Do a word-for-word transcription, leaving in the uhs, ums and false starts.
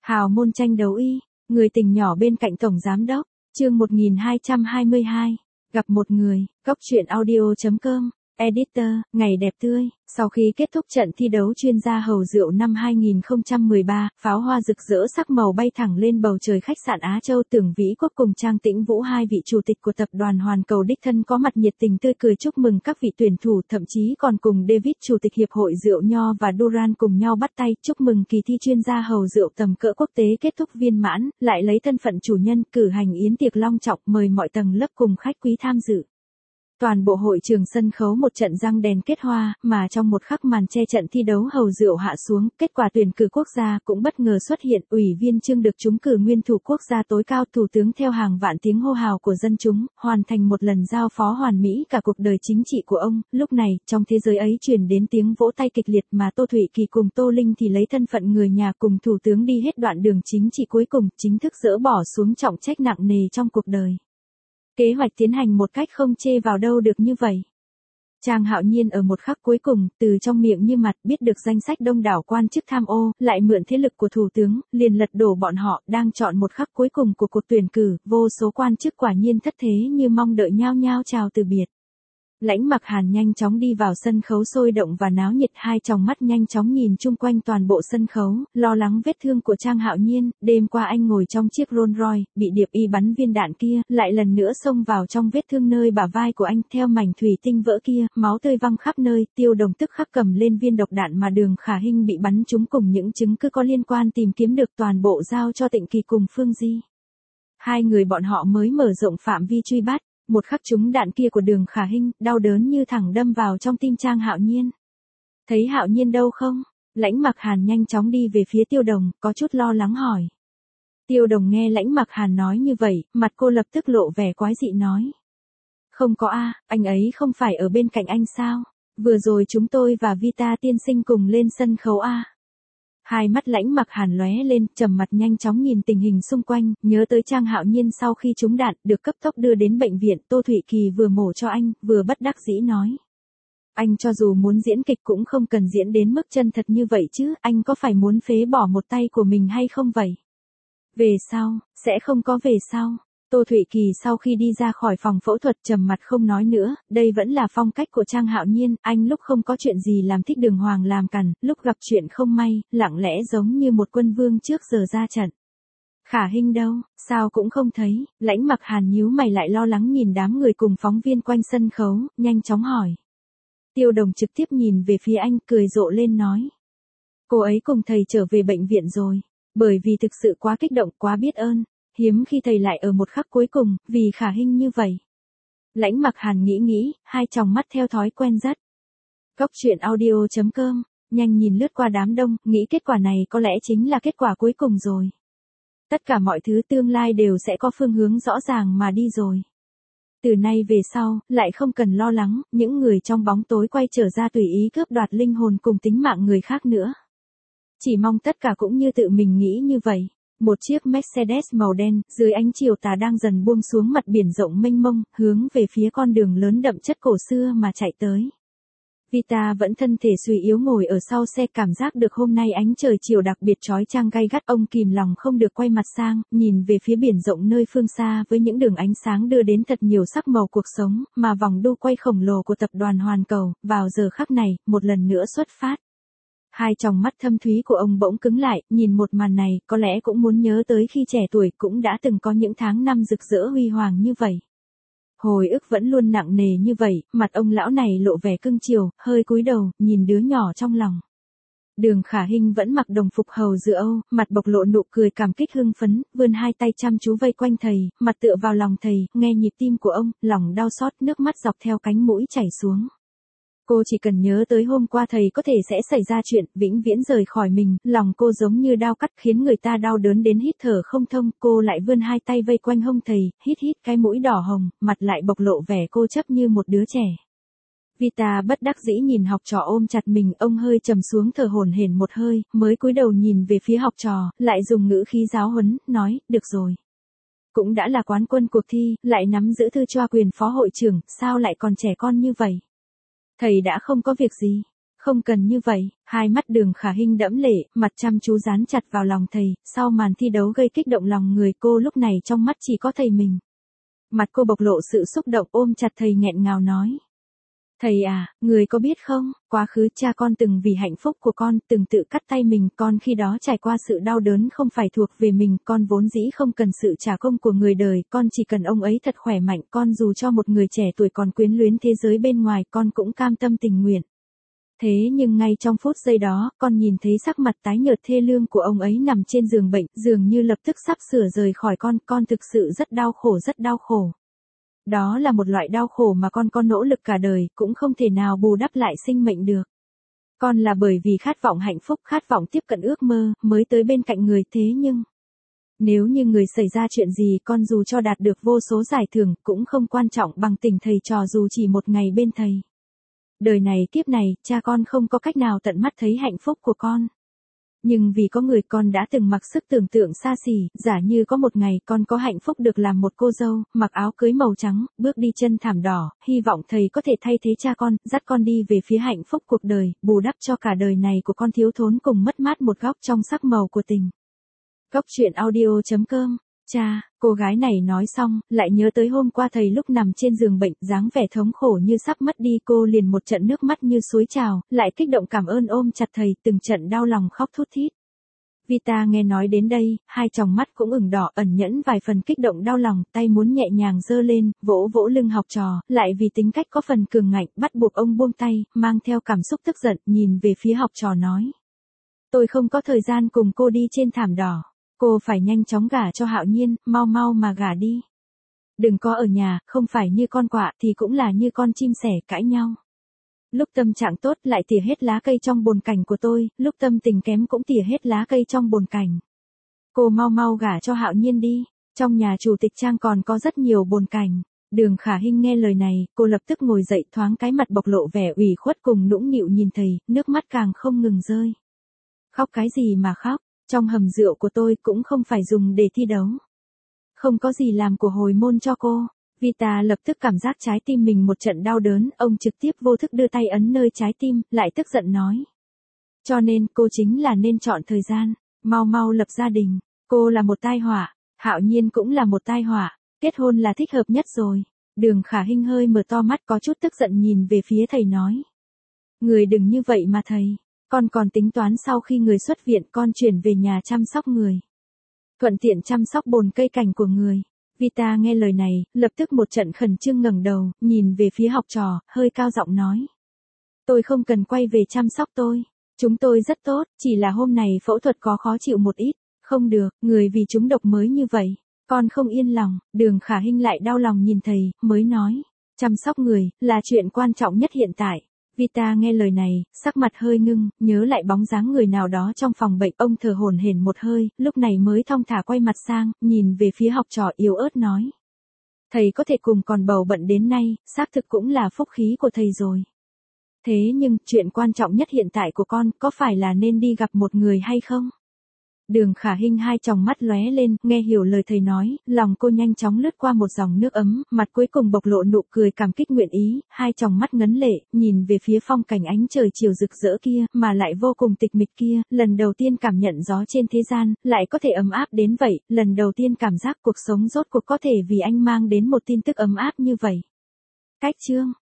Hào môn tranh đấu y, người tình nhỏ bên cạnh tổng giám đốc, chương một nghìn hai trăm hai mươi hai, gặp một người, góc truyện audio chấm com, editor, ngày đẹp tươi. Sau khi kết thúc trận thi đấu chuyên gia hầu rượu năm hai nghìn không trăm mười ba, pháo hoa rực rỡ sắc màu bay thẳng lên bầu trời khách sạn Á Châu Tưởng Vĩ Quốc cùng Trang Tĩnh Vũ, hai vị chủ tịch của tập đoàn Hoàn Cầu đích thân có mặt nhiệt tình tươi cười chúc mừng các vị tuyển thủ, thậm chí còn cùng David chủ tịch hiệp hội rượu nho và Duran cùng nhau bắt tay chúc mừng kỳ thi chuyên gia hầu rượu tầm cỡ quốc tế kết thúc viên mãn, lại lấy thân phận chủ nhân cử hành yến tiệc long trọng mời mọi tầng lớp cùng khách quý tham dự. Toàn bộ hội trường sân khấu một trận răng đèn kết hoa, mà trong một khắc màn che trận thi đấu hầu rượu hạ xuống, kết quả tuyển cử quốc gia cũng bất ngờ xuất hiện. Ủy viên Trương được trúng cử nguyên thủ quốc gia tối cao, thủ tướng theo hàng vạn tiếng hô hào của dân chúng, hoàn thành một lần giao phó hoàn mỹ cả cuộc đời chính trị của ông. Lúc này, trong thế giới ấy truyền đến tiếng vỗ tay kịch liệt, mà Tô Thụy Kỳ cùng Tô Linh thì lấy thân phận người nhà cùng thủ tướng đi hết đoạn đường chính trị cuối cùng, chính thức dỡ bỏ xuống trọng trách nặng nề trong cuộc đời. Kế hoạch tiến hành một cách không chê vào đâu được như vậy. Trang Hạo Nhiên ở một khắc cuối cùng, từ trong miệng như mặt biết được danh sách đông đảo quan chức tham ô, lại mượn thế lực của thủ tướng, liền lật đổ bọn họ, đang chọn một khắc cuối cùng của cuộc tuyển cử, vô số quan chức quả nhiên thất thế như mong đợi nhao nhao chào từ biệt. Lãnh Mặc Hàn nhanh chóng đi vào sân khấu sôi động và náo nhiệt, hai tròng mắt nhanh chóng nhìn chung quanh toàn bộ sân khấu, lo lắng vết thương của Trang Hạo Nhiên. Đêm qua anh ngồi trong chiếc Rolls Royce, bị điệp y bắn viên đạn kia, lại lần nữa xông vào trong vết thương nơi bả vai của anh, theo mảnh thủy tinh vỡ kia, máu tươi văng khắp nơi. Tiêu Đồng tức khắc cầm lên viên độc đạn mà Đường Khả Hinh bị bắn trúng cùng những chứng cứ có liên quan tìm kiếm được, toàn bộ giao cho Tịnh Kỳ cùng Phương Di. Hai người bọn họ mới mở rộng phạm vi truy bắt. Một khắc trúng đạn kia của Đường Khả Hinh, đau đớn như thẳng đâm vào trong tim Trang Hạo Nhiên. Thấy Hạo Nhiên đâu không? Lãnh Mặc Hàn nhanh chóng đi về phía Tiêu Đồng, có chút lo lắng hỏi. Tiêu Đồng nghe Lãnh Mặc Hàn nói như vậy, mặt cô lập tức lộ vẻ quái dị nói. Không có a, anh ấy không phải ở bên cạnh anh sao? Vừa rồi chúng tôi và Vita tiên sinh cùng lên sân khấu a. Hai mắt Lãnh Mặc Hàn lóe lên, trầm mặt nhanh chóng nhìn tình hình xung quanh, nhớ tới Trang Hạo Nhiên sau khi trúng đạn, được cấp tốc đưa đến bệnh viện. Tô Thụy Kỳ vừa mổ cho anh, vừa bất đắc dĩ nói. Anh cho dù muốn diễn kịch cũng không cần diễn đến mức chân thật như vậy chứ, anh có phải muốn phế bỏ một tay của mình hay không vậy? Về sau, sẽ không có về sau. Tô Thụy Kỳ sau khi đi ra khỏi phòng phẫu thuật trầm mặt không nói nữa, đây vẫn là phong cách của Trang Hạo Nhiên, anh lúc không có chuyện gì làm thích đường hoàng làm cằn, lúc gặp chuyện không may, lặng lẽ giống như một quân vương trước giờ ra trận. Khả Hinh đâu, sao cũng không thấy. Lãnh Mặc Hàn nhíu mày lại lo lắng nhìn đám người cùng phóng viên quanh sân khấu, nhanh chóng hỏi. Tiêu Đồng trực tiếp nhìn về phía anh, cười rộ lên nói. Cô ấy cùng thầy trở về bệnh viện rồi, bởi vì thực sự quá kích động, quá biết ơn. Hiếm khi thầy lại ở một khắc cuối cùng, vì Khả Hinh như vậy. Lãnh Mặc Hàn nghĩ nghĩ, hai tròng mắt theo thói quen rất. Góc truyện audio chấm com, nhanh nhìn lướt qua đám đông, nghĩ kết quả này có lẽ chính là kết quả cuối cùng rồi. Tất cả mọi thứ tương lai đều sẽ có phương hướng rõ ràng mà đi rồi. Từ nay về sau, lại không cần lo lắng, những người trong bóng tối quay trở ra tùy ý cướp đoạt linh hồn cùng tính mạng người khác nữa. Chỉ mong tất cả cũng như tự mình nghĩ như vậy. Một chiếc Mercedes màu đen, dưới ánh chiều tà đang dần buông xuống mặt biển rộng mênh mông, hướng về phía con đường lớn đậm chất cổ xưa mà chạy tới. Vita vẫn thân thể suy yếu ngồi ở sau xe, cảm giác được hôm nay ánh trời chiều đặc biệt chói chang gay gắt. Ông kìm lòng không được quay mặt sang, nhìn về phía biển rộng nơi phương xa với những đường ánh sáng đưa đến thật nhiều sắc màu cuộc sống, mà vòng đu quay khổng lồ của tập đoàn Hoàn Cầu, vào giờ khắc này, một lần nữa xuất phát. Hai tròng mắt thâm thúy của ông bỗng cứng lại, nhìn một màn này, có lẽ cũng muốn nhớ tới khi trẻ tuổi cũng đã từng có những tháng năm rực rỡ huy hoàng như vậy. Hồi ức vẫn luôn nặng nề như vậy, mặt ông lão này lộ vẻ cưng chiều, hơi cúi đầu, nhìn đứa nhỏ trong lòng. Đường Khả Hinh vẫn mặc đồng phục hầu rượu Âu, mặt bộc lộ nụ cười cảm kích hưng phấn, vươn hai tay chăm chú vây quanh thầy, mặt tựa vào lòng thầy, nghe nhịp tim của ông, lòng đau xót, nước mắt dọc theo cánh mũi chảy xuống. Cô chỉ cần nhớ tới hôm qua thầy có thể sẽ xảy ra chuyện, vĩnh viễn rời khỏi mình, lòng cô giống như đao cắt khiến người ta đau đớn đến hít thở không thông. Cô lại vươn hai tay vây quanh hông thầy, hít hít cái mũi đỏ hồng, mặt lại bộc lộ vẻ cô chấp như một đứa trẻ. Vita bất đắc dĩ nhìn học trò ôm chặt mình, ông hơi trầm xuống thở hổn hển một hơi, mới cúi đầu nhìn về phía học trò, lại dùng ngữ khí giáo huấn, nói, được rồi. Cũng đã là quán quân cuộc thi, lại nắm giữ thư choa quyền phó hội trưởng, sao lại còn trẻ con như vậy? Thầy đã không có việc gì. Không cần như vậy, hai mắt Đường Khả Hinh đẫm lệ, mặt chăm chú dán chặt vào lòng thầy, sau màn thi đấu gây kích động lòng người cô lúc này trong mắt chỉ có thầy mình. Mặt cô bộc lộ sự xúc động ôm chặt thầy nghẹn ngào nói. Thầy à, người có biết không, quá khứ cha con từng vì hạnh phúc của con, từng tự cắt tay mình, con khi đó trải qua sự đau đớn không phải thuộc về mình, con vốn dĩ không cần sự trả công của người đời, con chỉ cần ông ấy thật khỏe mạnh, con dù cho một người trẻ tuổi còn quyến luyến thế giới bên ngoài, con cũng cam tâm tình nguyện. Thế nhưng ngay trong phút giây đó, con nhìn thấy sắc mặt tái nhợt thê lương của ông ấy nằm trên giường bệnh, dường như lập tức sắp sửa rời khỏi con, con thực sự rất đau khổ rất đau khổ. Đó là một loại đau khổ mà con có nỗ lực cả đời, cũng không thể nào bù đắp lại sinh mệnh được. Con là bởi vì khát vọng hạnh phúc, khát vọng tiếp cận ước mơ, mới tới bên cạnh người thế nhưng... Nếu như người xảy ra chuyện gì con dù cho đạt được vô số giải thưởng, cũng không quan trọng bằng tình thầy trò dù chỉ một ngày bên thầy. Đời này kiếp này, cha con không có cách nào tận mắt thấy hạnh phúc của con. Nhưng vì có người con đã từng mặc sức tưởng tượng xa xỉ, giả như có một ngày con có hạnh phúc được làm một cô dâu, mặc áo cưới màu trắng, bước đi chân thảm đỏ, hy vọng thầy có thể thay thế cha con, dắt con đi về phía hạnh phúc cuộc đời, bù đắp cho cả đời này của con thiếu thốn cùng mất mát một góc trong sắc màu của tình. Góc truyện audio chấm com. Cha, cô gái này nói xong, lại nhớ tới hôm qua thầy lúc nằm trên giường bệnh, dáng vẻ thống khổ như sắp mất đi, cô liền một trận nước mắt như suối trào, lại kích động cảm ơn ôm chặt thầy, từng trận đau lòng khóc thút thít. Vita nghe nói đến đây, hai tròng mắt cũng ửng đỏ, ẩn nhẫn vài phần kích động đau lòng, tay muốn nhẹ nhàng giơ lên, vỗ vỗ lưng học trò, lại vì tính cách có phần cường ngạnh, bắt buộc ông buông tay, mang theo cảm xúc tức giận, nhìn về phía học trò nói. Tôi không có thời gian cùng cô đi trên thảm đỏ. Cô phải nhanh chóng gả cho Hạo Nhiên, mau mau mà gả đi. Đừng có ở nhà, không phải như con quạ thì cũng là như con chim sẻ cãi nhau. Lúc tâm trạng tốt lại tỉa hết lá cây trong bồn cảnh của tôi, lúc tâm tình kém cũng tỉa hết lá cây trong bồn cảnh. Cô mau mau gả cho Hạo Nhiên đi, trong nhà chủ tịch trang còn có rất nhiều bồn cảnh. Đường Khả Hinh nghe lời này, cô lập tức ngồi dậy thoáng cái mặt bộc lộ vẻ ủy khuất cùng nũng nịu nhìn thầy, nước mắt càng không ngừng rơi. Khóc cái gì mà khóc? Trong hầm rượu của tôi cũng không phải dùng để thi đấu. Không có gì làm của hồi môn cho cô. Vita lập tức cảm giác trái tim mình một trận đau đớn, ông trực tiếp vô thức đưa tay ấn nơi trái tim, lại tức giận nói. Cho nên cô chính là nên chọn thời gian, mau mau lập gia đình. Cô là một tai họa, Hạo Nhiên cũng là một tai họa, kết hôn là thích hợp nhất rồi. Đường Khả Hinh hơi mở to mắt có chút tức giận nhìn về phía thầy nói. Người đừng như vậy mà thầy. Con còn tính toán sau khi người xuất viện con chuyển về nhà chăm sóc người. Thuận tiện chăm sóc bồn cây cảnh của người. Vita nghe lời này, lập tức một trận khẩn trương ngẩng đầu, nhìn về phía học trò, hơi cao giọng nói. Tôi không cần quay về chăm sóc tôi. Chúng tôi rất tốt, chỉ là hôm này phẫu thuật có khó chịu một ít. Không được, người vì chúng độc mới như vậy. Con không yên lòng, Đường Khả Hinh lại đau lòng nhìn thầy, mới nói. Chăm sóc người, là chuyện quan trọng nhất hiện tại. Vita nghe lời này, sắc mặt hơi ngưng, nhớ lại bóng dáng người nào đó trong phòng bệnh, ông thở hổn hển một hơi, lúc này mới thong thả quay mặt sang, nhìn về phía học trò yếu ớt nói. Thầy có thể cùng còn bầu bận đến nay, xác thực cũng là phúc khí của thầy rồi. Thế nhưng, chuyện quan trọng nhất hiện tại của con, có phải là nên đi gặp một người hay không? Đường Khả Hinh hai tròng mắt lóe lên, nghe hiểu lời thầy nói, lòng cô nhanh chóng lướt qua một dòng nước ấm, mặt cuối cùng bộc lộ nụ cười cảm kích nguyện ý, hai tròng mắt ngấn lệ, nhìn về phía phong cảnh ánh trời chiều rực rỡ kia, mà lại vô cùng tịch mịch kia, lần đầu tiên cảm nhận gió trên thế gian, lại có thể ấm áp đến vậy, lần đầu tiên cảm giác cuộc sống rốt cuộc có thể vì anh mang đến một tin tức ấm áp như vậy. Cách chương